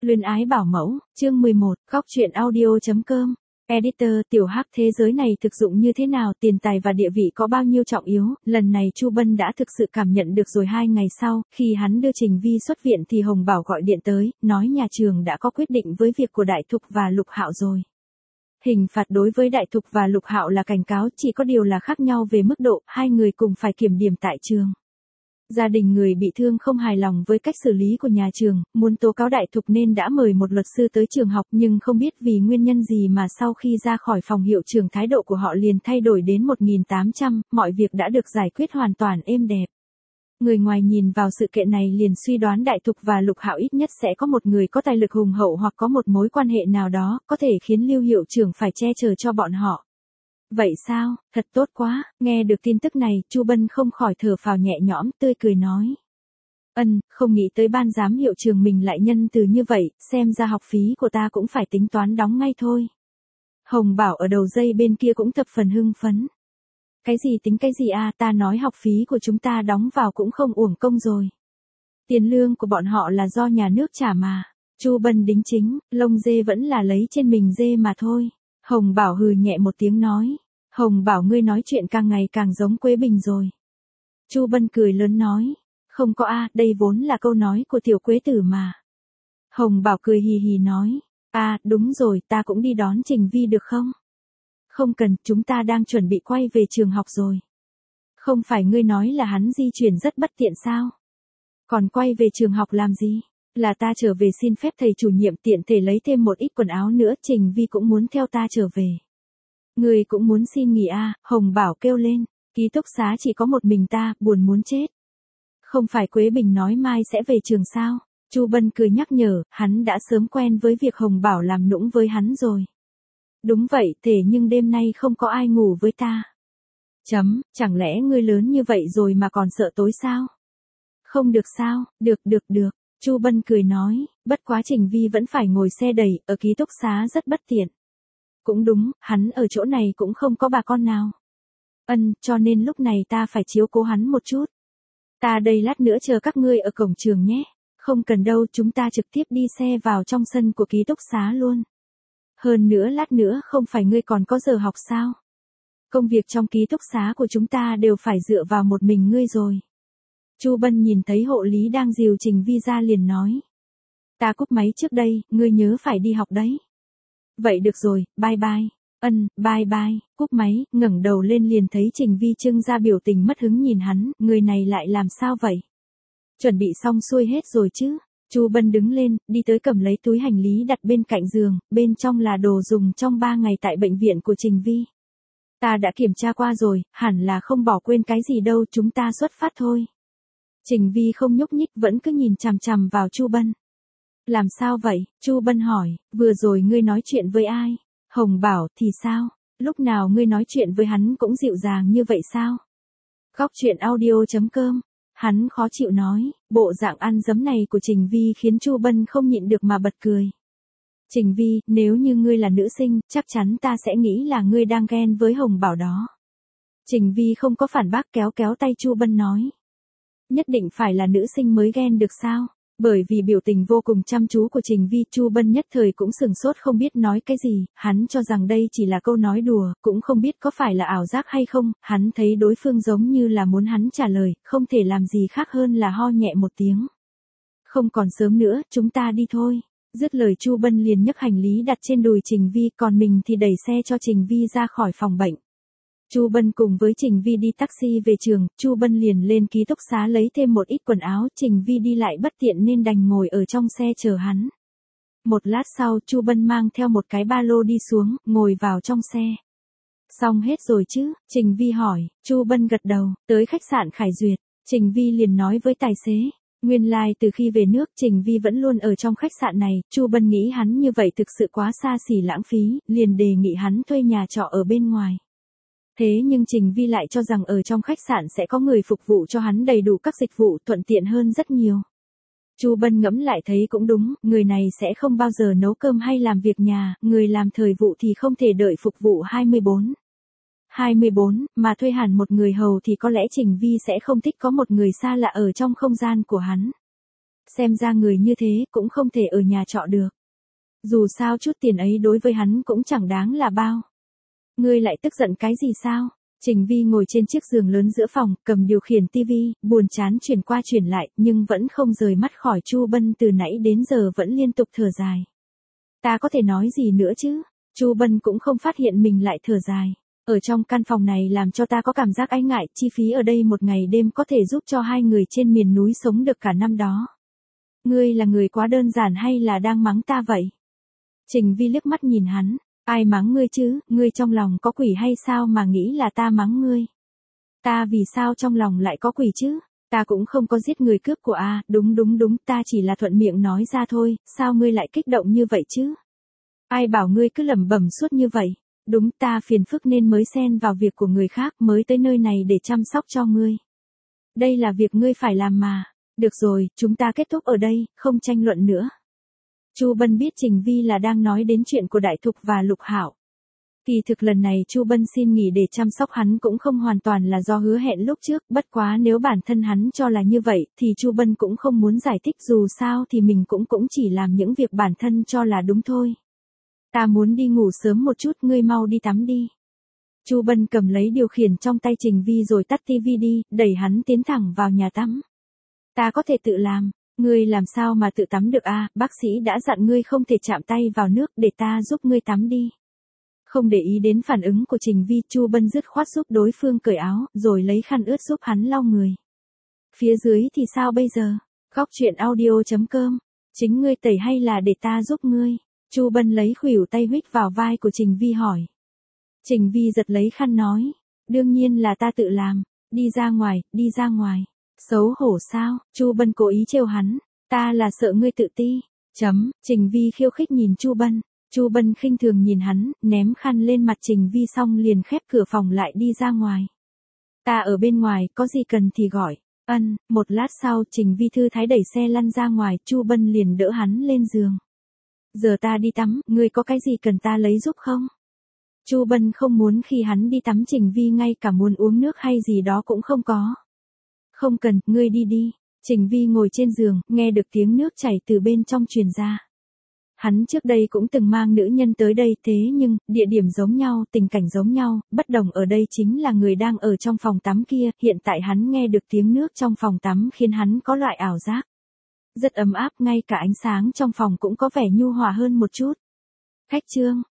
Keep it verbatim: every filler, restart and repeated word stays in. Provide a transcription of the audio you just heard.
Luyến ái bảo mẫu, chương mười một, góc truyện audio.com. Editor, tiểu hắc thế giới này thực dụng như thế nào, tiền tài và địa vị có bao nhiêu trọng yếu, lần này Chu Bân đã thực sự cảm nhận được rồi. Hai ngày sau, khi hắn đưa Trình Vi xuất viện thì Hồng Bảo gọi điện tới, nói nhà trường đã có quyết định với việc của Đại Thục và Lục Hạo rồi. Hình phạt đối với Đại Thục và Lục Hạo là cảnh cáo, chỉ có điều là khác nhau về mức độ, hai người cùng phải kiểm điểm tại trường. Gia đình người bị thương không hài lòng với cách xử lý của nhà trường, muốn tố cáo Đại Thục nên đã mời một luật sư tới trường học, nhưng không biết vì nguyên nhân gì mà sau khi ra khỏi phòng hiệu trưởng thái độ của họ liền thay đổi đến một nghìn tám trăm, mọi việc đã được giải quyết hoàn toàn êm đẹp. Người ngoài nhìn vào sự kiện này liền suy đoán Đại Thục và Lục Hạo ít nhất sẽ có một người có tài lực hùng hậu hoặc có một mối quan hệ nào đó, có thể khiến Lưu hiệu trưởng phải che chở cho bọn họ. Vậy sao, thật tốt quá, nghe được tin tức này, Chu Bân không khỏi thở phào nhẹ nhõm, tươi cười nói. Ân, không nghĩ tới ban giám hiệu trường mình lại nhân từ như vậy, xem ra học phí của ta cũng phải tính toán đóng ngay thôi. Hồng Bảo ở đầu dây bên kia cũng thập phần hưng phấn. Cái gì tính cái gì à, ta nói học phí của chúng ta đóng vào cũng không uổng công rồi. Tiền lương của bọn họ là do nhà nước trả mà. Chu Bân đính chính, lông dê vẫn là lấy trên mình dê mà thôi. Hồng Bảo hừ nhẹ một tiếng nói. Hồng Bảo ngươi nói chuyện càng ngày càng giống Quế Bình rồi. Chu Bân cười lớn nói. Không có a, đây vốn là câu nói của tiểu Quế Tử mà. Hồng Bảo cười hì hì nói. À, đúng rồi, ta cũng đi đón Trình Vi được không? Không cần, chúng ta đang chuẩn bị quay về trường học rồi. Không phải ngươi nói là hắn di chuyển rất bất tiện sao? Còn quay về trường học làm gì? Là ta trở về xin phép thầy chủ nhiệm tiện thể lấy thêm một ít quần áo nữa, Trình Vi cũng muốn theo ta trở về. Người cũng muốn xin nghỉ à, Hồng Bảo kêu lên, ký túc xá chỉ có một mình ta, buồn muốn chết. Không phải Quế Bình nói mai sẽ về trường sao? Chu Bân cười nhắc nhở, hắn đã sớm quen với việc Hồng Bảo làm nũng với hắn rồi. Đúng vậy, thế nhưng đêm nay không có ai ngủ với ta. Chấm, chẳng lẽ ngươi lớn như vậy rồi mà còn sợ tối sao? Không được sao, được được được, Chu Bân cười nói, bất quá Trình Vi vẫn phải ngồi xe đẩy, ở ký túc xá rất bất tiện. Cũng đúng, hắn ở chỗ này cũng không có bà con nào. Ân, cho nên lúc này ta phải chiếu cố hắn một chút. Ta đây lát nữa chờ các ngươi ở cổng trường nhé. Không cần đâu, chúng ta trực tiếp đi xe vào trong sân của ký túc xá luôn. Hơn nữa lát nữa không phải ngươi còn có giờ học sao? Công việc trong ký túc xá của chúng ta đều phải dựa vào một mình ngươi rồi. Chu Bân nhìn thấy hộ lý đang dìu Trình Vi ra liền nói. Ta cúp máy trước đây, ngươi nhớ phải đi học đấy. Vậy được rồi, bye bye. Ân, bye bye, cúp máy, ngẩng đầu lên liền thấy Trình Vi trưng ra biểu tình mất hứng nhìn hắn, người này lại làm sao vậy? Chuẩn bị xong xuôi hết rồi chứ? Chu Bân đứng lên, đi tới cầm lấy túi hành lý đặt bên cạnh giường, bên trong là đồ dùng trong ba ngày tại bệnh viện của Trình Vi. Ta đã kiểm tra qua rồi, hẳn là không bỏ quên cái gì đâu, chúng ta xuất phát thôi. Trình Vi không nhúc nhích vẫn cứ nhìn chằm chằm vào Chu Bân. Làm sao vậy? Chu Bân hỏi, vừa rồi ngươi nói chuyện với ai? Hồng Bảo, thì sao? Lúc nào ngươi nói chuyện với hắn cũng dịu dàng như vậy sao? Góc truyện audio.com. Hắn khó chịu nói, bộ dạng ăn dấm này của Trình Vi khiến Chu Bân không nhịn được mà bật cười. Trình Vi, nếu như ngươi là nữ sinh, chắc chắn ta sẽ nghĩ là ngươi đang ghen với Hồng Bảo đó. Trình Vi không có phản bác, kéo kéo tay Chu Bân nói. Nhất định phải là nữ sinh mới ghen được sao? Bởi vì biểu tình vô cùng chăm chú của Trình Vi, Chu Bân nhất thời cũng sừng sốt không biết nói cái gì, hắn cho rằng đây chỉ là câu nói đùa, cũng không biết có phải là ảo giác hay không, hắn thấy đối phương giống như là muốn hắn trả lời, không thể làm gì khác hơn là ho nhẹ một tiếng. Không còn sớm nữa, chúng ta đi thôi. Dứt lời Chu Bân liền nhấc hành lý đặt trên đùi Trình Vi, còn mình thì đẩy xe cho Trình Vi ra khỏi phòng bệnh. Chu Bân cùng với Trình Vi đi taxi về trường, Chu Bân liền lên ký túc xá lấy thêm một ít quần áo, Trình Vi đi lại bất tiện nên đành ngồi ở trong xe chờ hắn. Một lát sau, Chu Bân mang theo một cái ba lô đi xuống, ngồi vào trong xe. Xong hết rồi chứ? Trình Vi hỏi, Chu Bân gật đầu, tới khách sạn Khải Duyệt, Trình Vi liền nói với tài xế. Nguyên lai like từ khi về nước Trình Vi vẫn luôn ở trong khách sạn này, Chu Bân nghĩ hắn như vậy thực sự quá xa xỉ lãng phí, liền đề nghị hắn thuê nhà trọ ở bên ngoài. Thế nhưng Trình Vi lại cho rằng ở trong khách sạn sẽ có người phục vụ cho hắn đầy đủ các dịch vụ, thuận tiện hơn rất nhiều. Chu Bân ngẫm lại thấy cũng đúng, người này sẽ không bao giờ nấu cơm hay làm việc nhà, người làm thời vụ thì không thể đợi phục vụ hai mươi bốn. hai mươi bốn, mà thuê hẳn một người hầu thì có lẽ Trình Vi sẽ không thích có một người xa lạ ở trong không gian của hắn. Xem ra người như thế cũng không thể ở nhà trọ được. Dù sao chút tiền ấy đối với hắn cũng chẳng đáng là bao. Ngươi lại tức giận cái gì sao? Trình Vi ngồi trên chiếc giường lớn giữa phòng, cầm điều khiển tivi, buồn chán chuyển qua chuyển lại, nhưng vẫn không rời mắt khỏi Chu Bân, từ nãy đến giờ vẫn liên tục thở dài. Ta có thể nói gì nữa chứ? Chu Bân cũng không phát hiện mình lại thở dài. Ở trong căn phòng này làm cho ta có cảm giác ái ngại, chi phí ở đây một ngày đêm có thể giúp cho hai người trên miền núi sống được cả năm đó. Ngươi là người quá đơn giản hay là đang mắng ta vậy? Trình Vi liếc mắt nhìn hắn. Ai mắng ngươi chứ, ngươi trong lòng có quỷ hay sao mà nghĩ là ta mắng ngươi? Ta vì sao trong lòng lại có quỷ chứ? Ta cũng không có giết người cướp của a, đúng đúng đúng, ta chỉ là thuận miệng nói ra thôi, sao ngươi lại kích động như vậy chứ? Ai bảo ngươi cứ lẩm bẩm suốt như vậy? Đúng, ta phiền phức nên mới xen vào việc của người khác, mới tới nơi này để chăm sóc cho ngươi. Đây là việc ngươi phải làm mà. Được rồi, chúng ta kết thúc ở đây, không tranh luận nữa. Chu Bân biết Trình Vi là đang nói đến chuyện của Đại Thục và Lục Hạo. Kỳ thực lần này Chu Bân xin nghỉ để chăm sóc hắn cũng không hoàn toàn là do hứa hẹn lúc trước, bất quá nếu bản thân hắn cho là như vậy thì Chu Bân cũng không muốn giải thích, dù sao thì mình cũng cũng chỉ làm những việc bản thân cho là đúng thôi. Ta muốn đi ngủ sớm một chút, ngươi mau đi tắm đi. Chu Bân cầm lấy điều khiển trong tay Trình Vi rồi tắt tivi đi, đẩy hắn tiến thẳng vào nhà tắm. Ta có thể tự làm. Ngươi làm sao mà tự tắm được a? Bác sĩ đã dặn ngươi không thể chạm tay vào nước, để ta giúp ngươi tắm đi. Không để ý đến phản ứng của Trình Vi, Chu Bân dứt khoát giúp đối phương cởi áo, rồi lấy khăn ướt giúp hắn lau người. Phía dưới thì sao bây giờ? Góc truyện audio chấm com. Chính ngươi tẩy hay là để ta giúp ngươi? Chu Bân lấy khuỷu tay huých vào vai của Trình Vi hỏi. Trình Vi giật lấy khăn nói. Đương nhiên là ta tự làm. Đi ra ngoài, đi ra ngoài. Xấu hổ sao? Chu Bân cố ý trêu hắn. Ta là sợ ngươi tự ti. Chấm. Trình Vi khiêu khích nhìn Chu Bân. Chu Bân khinh thường nhìn hắn, ném khăn lên mặt Trình Vi xong liền khép cửa phòng lại đi ra ngoài. Ta ở bên ngoài, có gì cần thì gọi. Ân. Một lát sau Trình Vi thư thái đẩy xe lăn ra ngoài, Chu Bân liền đỡ hắn lên giường. Giờ ta đi tắm, ngươi có cái gì cần ta lấy giúp không? Chu Bân không muốn khi hắn đi tắm Trình Vi ngay cả muốn uống nước hay gì đó cũng không có. Không cần, ngươi đi đi. Trình Vi ngồi trên giường, nghe được tiếng nước chảy từ bên trong truyền ra. Hắn trước đây cũng từng mang nữ nhân tới đây, thế nhưng, địa điểm giống nhau, tình cảnh giống nhau, bất đồng ở đây chính là người đang ở trong phòng tắm kia, hiện tại hắn nghe được tiếng nước trong phòng tắm khiến hắn có loại ảo giác. Rất ấm áp, ngay cả ánh sáng trong phòng cũng có vẻ nhu hòa hơn một chút. Khách trương,